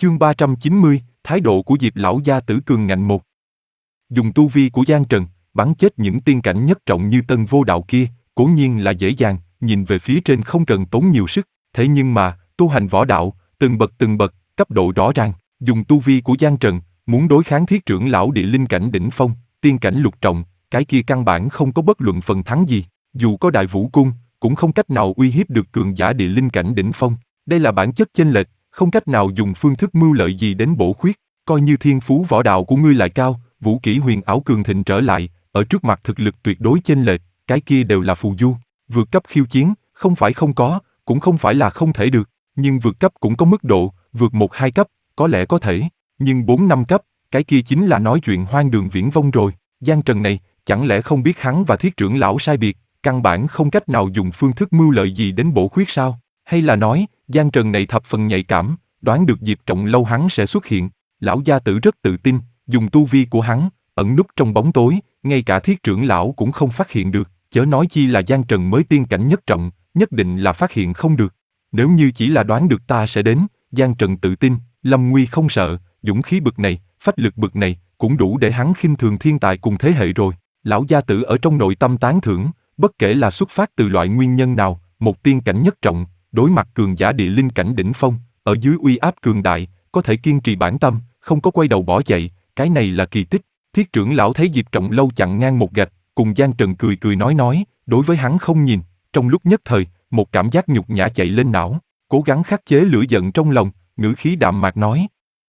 Chương 390, thái độ của Diệp lão gia tử cường ngạnh một. Dùng tu vi của Giang Trần, bắn chết những tiên cảnh nhất trọng như Tân Vô Đạo kia, cố nhiên là dễ dàng, nhìn về phía trên không cần tốn nhiều sức, thế nhưng mà, tu hành võ đạo, từng bậc, cấp độ rõ ràng, dùng tu vi của Giang Trần, muốn đối kháng Thiết trưởng lão địa linh cảnh đỉnh phong, tiên cảnh lục trọng, cái kia căn bản không có bất luận phần thắng gì, dù có Đại Vũ Cung, cũng không cách nào uy hiếp được cường giả địa linh cảnh đỉnh phong, đây là bản chất chênh lệch, không cách nào dùng phương thức mưu lợi gì đến bổ khuyết, coi như thiên phú võ đạo của ngươi lại cao, vũ kỹ huyền ảo cường thịnh trở lại, ở trước mặt thực lực tuyệt đối chênh lệch, cái kia đều là phù du, vượt cấp khiêu chiến, không phải không có, cũng không phải là không thể được, nhưng vượt cấp cũng có mức độ, vượt 1-2 cấp, có lẽ có thể, nhưng 4-5 cấp, cái kia chính là nói chuyện hoang đường viển vông rồi, Giang Trần này, chẳng lẽ không biết hắn và Thiết trưởng lão sai biệt, căn bản không cách nào dùng phương thức mưu lợi gì đến bổ khuyết sao? Hay là nói, Giang Trần này thập phần nhạy cảm, đoán được Diệp Trọng Lâu hắn sẽ xuất hiện, lão gia tử rất tự tin, dùng tu vi của hắn, ẩn núp trong bóng tối, ngay cả Thiết trưởng lão cũng không phát hiện được, chớ nói chi là Giang Trần mới tiên cảnh nhất trọng, nhất định là phát hiện không được. Nếu như chỉ là đoán được ta sẽ đến, Giang Trần tự tin, lâm nguy không sợ, dũng khí bực này, phách lực bực này, cũng đủ để hắn khinh thường thiên tài cùng thế hệ rồi. Lão gia tử ở trong nội tâm tán thưởng, bất kể là xuất phát từ loại nguyên nhân nào, một tiên cảnh nhất trọng, đối mặt cường giả địa linh cảnh đỉnh phong, ở dưới uy áp cường đại, có thể kiên trì bản tâm, không có quay đầu bỏ chạy, cái này là kỳ tích. Thiết trưởng lão thấy Diệp Trọng Lâu chặn ngang một gạch, cùng Giang Trần cười nói, đối với hắn không nhìn, trong lúc nhất thời, một cảm giác nhục nhã chạy lên não, cố gắng khắc chế lửa giận trong lòng, ngữ khí đạm mạc nói.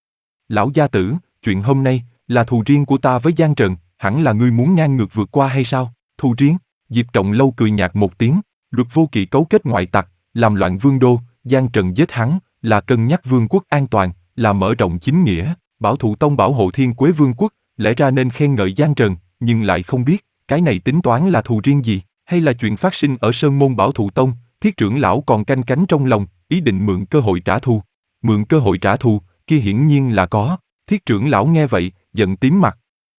Lão gia tử, chuyện hôm nay, là thù riêng của ta với Giang Trần, hẳn là ngươi muốn ngang ngược vượt qua hay sao? Thù riêng? Diệp Trọng Lâu cười nhạt một tiếng, Luật Vô Kỵ cấu kết ngoại tặc, làm loạn vương đô, Giang Trần giết hắn, là cân nhắc vương quốc an toàn, là mở rộng chính nghĩa, bảo thụ tông bảo hộ Thiên Quế vương quốc, lẽ ra nên khen ngợi Giang Trần, nhưng lại không biết, cái này tính toán là thù riêng gì, hay là chuyện phát sinh ở Sơn Môn Bảo Thụ Tông, Thiết trưởng lão còn canh cánh trong lòng, ý định mượn cơ hội trả thù. Mượn cơ hội trả thù, kia hiển nhiên là có, Thiết trưởng lão nghe vậy, giận tím mặt.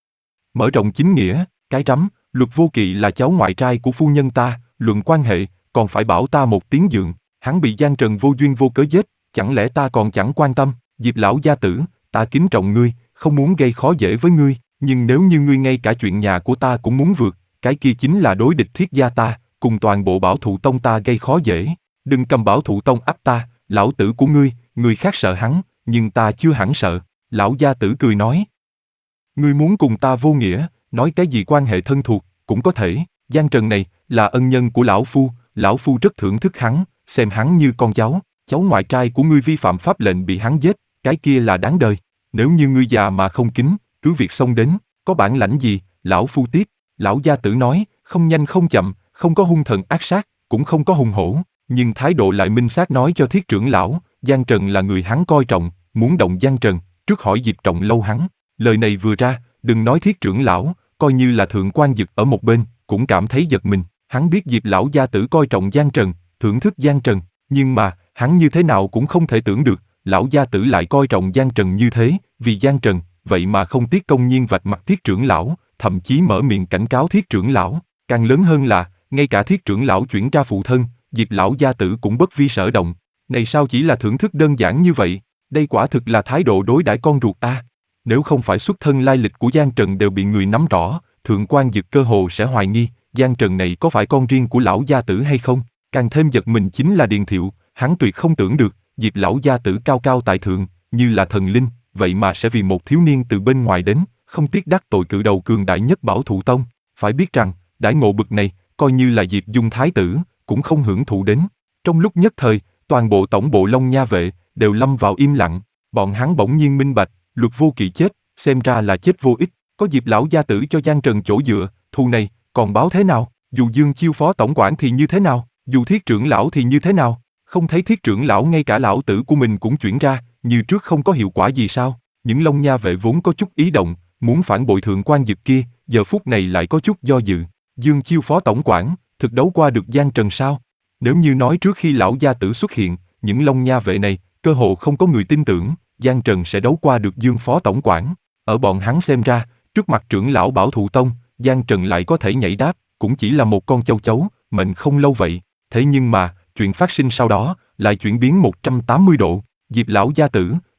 Mở rộng chính nghĩa, cái rắm, Luật Vô Kỵ là cháu ngoại trai của phu nhân ta, luận quan hệ, còn phải bảo ta một tiếng dượng, hắn bị Giang Trần vô duyên vô cớ giết, chẳng lẽ ta còn chẳng quan tâm, Diệp lão gia tử, ta kính trọng ngươi, không muốn gây khó dễ với ngươi, nhưng nếu như ngươi ngay cả chuyện nhà của ta cũng muốn vượt, cái kia chính là đối địch Thiết gia ta, cùng toàn bộ Bảo Thụ Tông ta gây khó dễ, đừng cầm Bảo Thụ Tông áp ta, lão tử của ngươi, người khác sợ hắn, nhưng ta chưa hẳn sợ, lão gia tử cười nói. Ngươi muốn cùng ta vô nghĩa, nói cái gì quan hệ thân thuộc, cũng có thể, Giang Trần này, là ân nhân của lão phu rất thưởng thức hắn, xem hắn như con cháu ngoại trai của ngươi vi phạm pháp lệnh bị hắn giết, cái kia là đáng đời, nếu như ngươi già mà không kính, cứ việc xông đến, có bản lãnh gì, lão phu tiếp, lão gia tử nói, không nhanh không chậm, không có hung thần ác sát, cũng không có hùng hổ, nhưng thái độ lại minh xác nói cho Thiết trưởng lão, Giang Trần là người hắn coi trọng, muốn động Giang Trần, trước hỏi Diệp Trọng Lâu hắn, lời này vừa ra, đừng nói Thiết trưởng lão, coi như là Thượng Quan Dực ở một bên, cũng cảm thấy giật mình, hắn biết Diệp lão gia tử coi trọng Giang Trần, thưởng thức Giang Trần, nhưng mà, hắn như thế nào cũng không thể tưởng được, lão gia tử lại coi trọng Giang Trần như thế, vì Giang Trần, vậy mà không tiếc công nhiên vạch mặt Thiết trưởng lão, thậm chí mở miệng cảnh cáo Thiết trưởng lão, càng lớn hơn là, ngay cả Thiết trưởng lão chuyển ra phụ thân, Diệp lão gia tử cũng bất vi sở động, này sao chỉ là thưởng thức đơn giản như vậy, đây quả thực là thái độ đối đãi con ruột a. Nếu không phải xuất thân lai lịch của Giang Trần đều bị người nắm rõ, Thượng Quan Dực cơ hồ sẽ hoài nghi, Giang Trần này có phải con riêng của lão gia tử hay không, càng thêm giật mình chính là Điền Thiệu, hắn tuyệt không tưởng được, Diệp lão gia tử cao cao tại thượng, như là thần linh, vậy mà sẽ vì một thiếu niên từ bên ngoài đến, không tiếc đắc tội cự đầu cường đại nhất Bảo Thụ Tông, phải biết rằng, đãi ngộ bực này, coi như là Diệp Dung thái tử, cũng không hưởng thụ đến. Trong lúc nhất thời, toàn bộ tổng bộ Long Nha vệ đều lâm vào im lặng, bọn hắn bỗng nhiên minh bạch, Luật Vô Kỵ chết, xem ra là chết vô ích, có Diệp lão gia tử cho Giang Trần chỗ dựa, thù này còn báo thế nào? Dù Dương Chiêu phó tổng quản thì như thế nào? Dù Thiết trưởng lão thì như thế nào? Không thấy Thiết trưởng lão ngay cả lão tử của mình cũng chuyển ra, như trước không có hiệu quả gì sao? Những Long Nha vệ vốn có chút ý động, muốn phản bội Thượng Quan Dực kia, giờ phút này lại có chút do dự. Dương Chiêu phó tổng quản, thực đấu qua được Giang Trần sao? Nếu như nói trước khi lão gia tử xuất hiện, những Long Nha vệ này, cơ hồ không có người tin tưởng, Giang Trần sẽ đấu qua được Dương phó tổng quản. Ở bọn hắn xem ra, trước mặt trưởng lão Bảo Thụ Tông, Giang Trần lại có thể nhảy đáp, cũng chỉ là một con châu chấu, mệnh không lâu vậy. Thế nhưng mà, chuyện phát sinh sau đó, lại chuyển biến 180 độ. Diệp lão gia tử,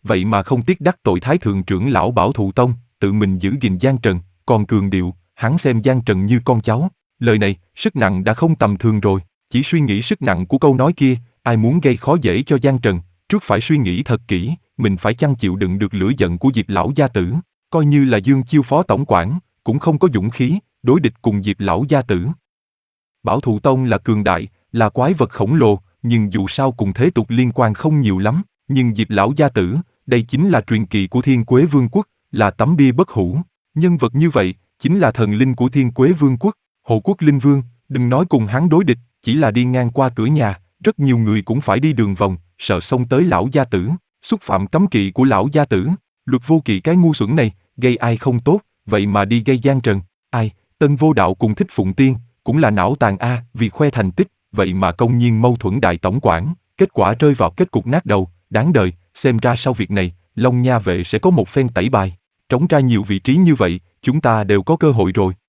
vậy mà không tiếc đắc tội Thái thượng trưởng lão Bảo Thụ Tông, tự mình giữ gìn Giang Trần, còn cường điệu, hắn xem Giang Trần như con cháu. Lời này, sức nặng đã không tầm thường rồi, chỉ suy nghĩ sức nặng của câu nói kia, ai muốn gây khó dễ cho Giang Trần, trước phải suy nghĩ thật kỹ, mình phải chăng chịu đựng được lửa giận của Diệp lão gia tử, coi như là Dương Chiêu phó tổng quản, cũng không có dũng khí, đối địch cùng Diệp lão gia tử. Bảo Thụ Tông là cường đại, là quái vật khổng lồ, nhưng dù sao cùng thế tục liên quan không nhiều lắm, nhưng Diệp lão gia tử, đây chính là truyền kỳ của Thiên Quế Vương quốc, là tấm bia bất hủ, nhân vật như vậy, chính là thần linh của Thiên Quế Vương quốc, Hộ Quốc Linh Vương, đừng nói cùng hắn đối địch, chỉ là đi ngang qua cửa nhà, rất nhiều người cũng phải đi đường vòng, sợ xông tới lão gia tử, xúc phạm cấm kỵ của lão gia tử, Luật Vô Kỵ cái ngu xuẩn này, gây ai không tốt, vậy mà đi gây Giang Trần, ai, Tân Vô Đạo cùng Thích Phụng Tiên, cũng là não tàn a, vì khoe thành tích, vậy mà công nhiên mâu thuẫn đại tổng quản, kết quả rơi vào kết cục nát đầu, đáng đời, xem ra sau việc này, Long Nha vệ sẽ có một phen tẩy bài, trống ra nhiều vị trí như vậy, chúng ta đều có cơ hội rồi.